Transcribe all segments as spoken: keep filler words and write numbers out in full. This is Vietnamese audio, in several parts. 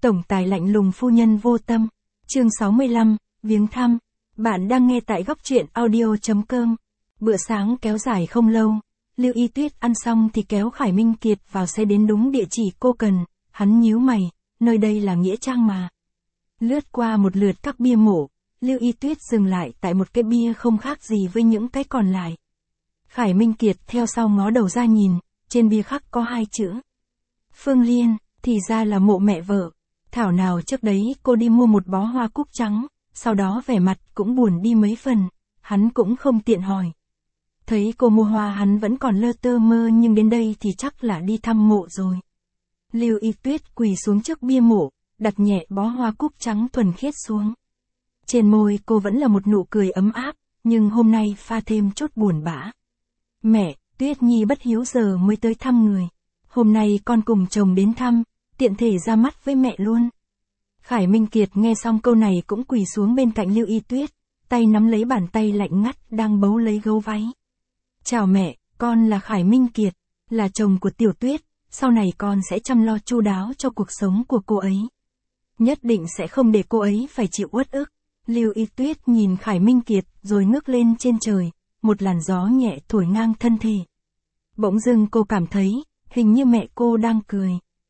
Tổng tài lạnh lùng phu nhân vô tâm. Chương sáu mươi lăm, viếng thăm. Bạn đang nghe tại góc truyện audio chấm com. Bữa sáng kéo dài không lâu. Lưu Y Tuyết ăn xong thì kéo Khải Minh Kiệt vào xe đến đúng địa chỉ cô cần. Hắn nhíu mày, nơi đây là nghĩa trang mà. Lướt qua một lượt các bia mộ, Lưu Y Tuyết dừng lại tại một cái bia không khác gì với những cái còn lại. Khải Minh Kiệt theo sau ngó đầu ra nhìn, trên bia khắc có hai chữ. Phương Liên, thì ra là mộ mẹ vợ. Thảo nào trước đấy cô đi mua một bó hoa cúc trắng, sau đó vẻ mặt cũng buồn đi mấy phần, hắn cũng không tiện hỏi. Thấy cô mua hoa hắn vẫn còn lơ tơ mơ nhưng đến đây thì chắc là đi thăm mộ rồi. Lưu Y Tuyết quỳ xuống trước bia mộ, đặt nhẹ bó hoa cúc trắng thuần khiết xuống. Trên môi cô vẫn là một nụ cười ấm áp, nhưng hôm nay pha thêm chút buồn bã. Mẹ, Tuyết Nhi bất hiếu giờ mới tới thăm người. Hôm nay con cùng chồng đến thăm, tiện thể ra mắt với mẹ luôn. Khải Minh Kiệt nghe xong câu này cũng quỳ xuống bên cạnh Lưu Y Tuyết, tay nắm lấy bàn tay lạnh ngắt đang bấu lấy gấu váy. Chào mẹ, con là Khải Minh Kiệt, là chồng của Tiểu Tuyết, sau này con sẽ chăm lo chu đáo cho cuộc sống của cô ấy. Nhất định sẽ không để cô ấy phải chịu uất ức. Lưu Y Tuyết nhìn Khải Minh Kiệt rồi ngước lên trên trời, một làn gió nhẹ thổi ngang thân thể. Bỗng dưng cô cảm thấy, hình như mẹ cô đang cười.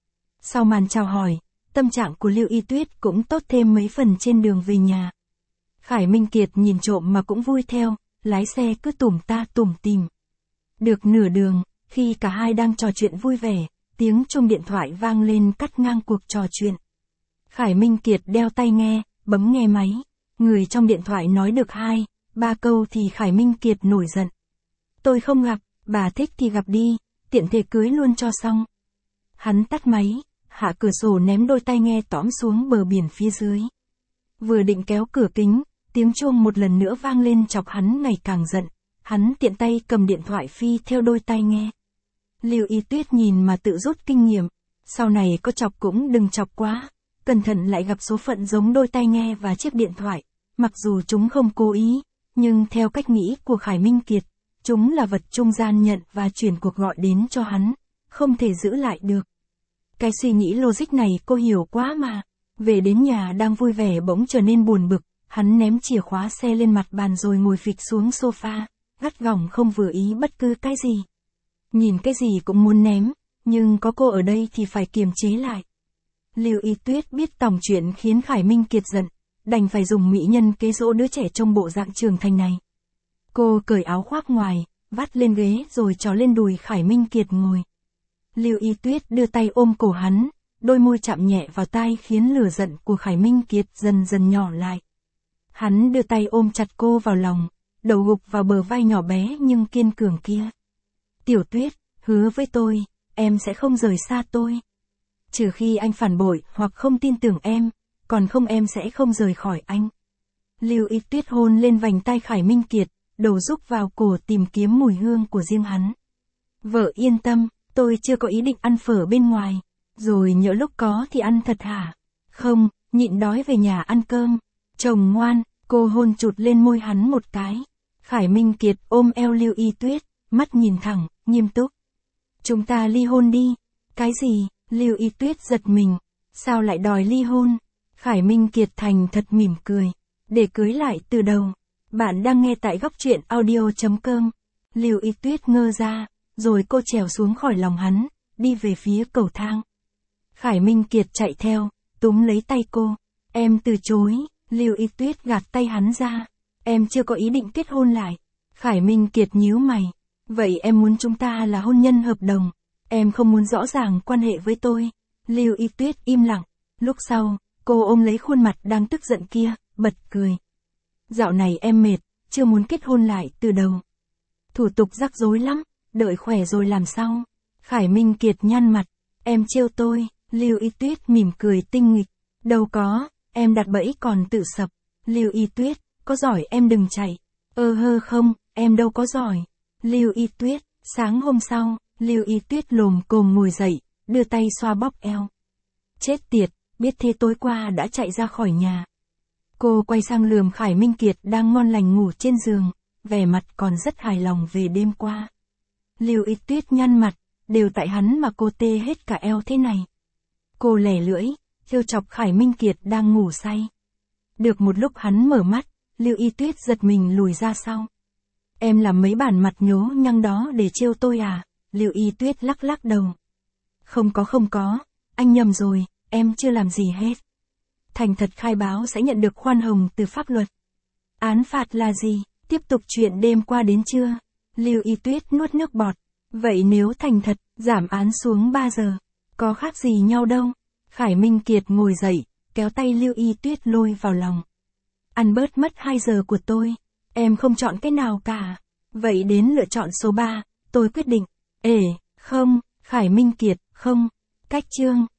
Sau màn chào hỏi, tâm trạng của Lưu Y Tuyết cũng tốt thêm mấy phần trên đường về nhà. Khải Minh Kiệt nhìn trộm mà cũng vui theo, lái xe cứ tủm ta tủm tỉm. Được nửa đường, khi cả hai đang trò chuyện vui vẻ, tiếng chuông điện thoại vang lên cắt ngang cuộc trò chuyện. Khải Minh Kiệt đeo tai nghe, bấm nghe máy. Người trong điện thoại nói được hai, ba câu thì Khải Minh Kiệt nổi giận. Tôi không gặp, bà thích thì gặp đi, tiện thể cưới luôn cho xong. Hắn tắt máy, hạ cửa sổ ném đôi tai nghe tõm xuống bờ biển phía dưới. Vừa định kéo cửa kính, tiếng chuông một lần nữa vang lên chọc hắn ngày càng giận. Hắn tiện tay cầm điện thoại phi theo đôi tai nghe. Lưu Y Tuyết nhìn mà tự rút kinh nghiệm, sau này có chọc cũng đừng chọc quá, cẩn thận lại gặp số phận giống đôi tai nghe và chiếc điện thoại, mặc dù chúng không cố ý, nhưng theo cách nghĩ của Khải Minh Kiệt, chúng là vật trung gian nhận và chuyển cuộc gọi đến cho hắn, không thể giữ lại được. Cái suy nghĩ logic này cô hiểu quá mà. Về đến nhà đang vui vẻ bỗng trở nên buồn bực, hắn ném chìa khóa xe lên mặt bàn rồi ngồi phịch xuống sofa, gắt gỏng không vừa ý bất cứ cái gì. Nhìn cái gì cũng muốn ném, nhưng có cô ở đây thì phải kiềm chế lại. Lưu Y Tuyết biết tòng chuyện khiến Khải Minh Kiệt giận, đành phải dùng mỹ nhân kế dỗ đứa trẻ trong bộ dạng trưởng thành này. Cô cởi áo khoác ngoài, vắt lên ghế rồi trò lên đùi Khải Minh Kiệt ngồi. Lưu Y Tuyết đưa tay ôm cổ hắn, đôi môi chạm nhẹ vào tai khiến lửa giận của Khải Minh Kiệt dần dần nhỏ lại. Hắn đưa tay ôm chặt cô vào lòng, đầu gục vào bờ vai nhỏ bé nhưng kiên cường kia. Tiểu Tuyết, hứa với tôi, em sẽ không rời xa tôi. Trừ khi anh phản bội hoặc không tin tưởng em, còn không em sẽ không rời khỏi anh. Lưu Y Tuyết hôn lên vành tai Khải Minh Kiệt, đầu rúc vào cổ tìm kiếm mùi hương của riêng hắn. Vợ yên tâm, tôi chưa có ý định ăn phở bên ngoài, rồi nhỡ lúc có thì ăn thật hả? Không, nhịn đói về nhà ăn cơm. Chồng ngoan, cô hôn chụt lên môi hắn một cái. Khải Minh Kiệt ôm eo Lưu Y Tuyết, mắt nhìn thẳng, nghiêm túc. Chúng ta ly hôn đi. Cái gì? Lưu Y Tuyết giật mình. Sao lại đòi ly hôn? Khải Minh Kiệt thành thật mỉm cười. Để cưới lại từ đầu. Bạn đang nghe tại góc truyện audio chấm com. Lưu Y Tuyết ngơ ra, rồi cô trèo xuống khỏi lòng hắn, đi về phía cầu thang. Khải Minh Kiệt chạy theo, túm lấy tay cô. Em từ chối. Lưu Y Tuyết gạt tay hắn ra. Em chưa có ý định kết hôn lại. Khải Minh Kiệt nhíu mày. Vậy em muốn chúng ta là hôn nhân hợp đồng. Em không muốn rõ ràng quan hệ với tôi. Lưu Y Tuyết im lặng. Lúc sau, cô ôm lấy khuôn mặt đang tức giận kia, bật cười. Dạo này em mệt, chưa muốn kết hôn lại từ đầu. Thủ tục rắc rối lắm, đợi khỏe rồi làm sau. Khải Minh Kiệt nhăn mặt. Em trêu tôi. Lưu Y Tuyết mỉm cười tinh nghịch. Đâu có, em đặt bẫy còn tự sập. Lưu Y Tuyết, có giỏi em đừng chạy. Ơ hơ không, em đâu có giỏi. Lưu Y Tuyết, sáng hôm sau, Lưu Y Tuyết lồm cồm ngồi dậy, đưa tay xoa bóp eo. Chết tiệt, biết thế tối qua đã chạy ra khỏi nhà. Cô quay sang lườm Khải Minh Kiệt đang ngon lành ngủ trên giường, vẻ mặt còn rất hài lòng về đêm qua. Lưu Y Tuyết nhăn mặt, đều tại hắn mà cô tê hết cả eo thế này. Cô lẻ lưỡi, trêu chọc Khải Minh Kiệt đang ngủ say. Được một lúc hắn mở mắt, Lưu Y Tuyết giật mình lùi ra sau. Em làm mấy bản mặt nhố nhăng đó để trêu tôi à? Lưu Y Tuyết lắc lắc đầu. Không có không có, anh nhầm rồi, em chưa làm gì hết. Thành thật khai báo sẽ nhận được khoan hồng từ pháp luật. Án phạt là gì? Tiếp tục chuyện đêm qua đến trưa. Lưu Y Tuyết nuốt nước bọt. Vậy nếu thành thật, giảm án xuống ba giờ. Có khác gì nhau đâu. Khải Minh Kiệt ngồi dậy, kéo tay Lưu Y Tuyết lôi vào lòng. Ăn bớt mất hai giờ của tôi. Em không chọn cái nào cả. Vậy đến lựa chọn số ba, tôi quyết định. Ê, không, Khải Minh Kiệt, không. Cách chương.